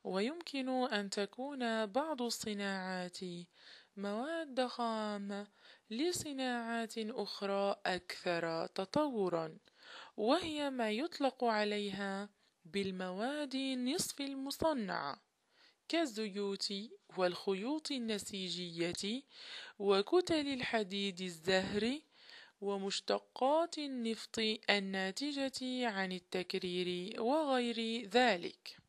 ويمكن أن تكون بعض الصناعات مواد خام لصناعات أخرى أكثر تطورًا، وهي ما يطلق عليها بالمواد نصف المصنعة، كالزيوت والخيوط النسيجية وكتل الحديد الزهري ومشتقات النفط الناتجة عن التكرير وغير ذلك.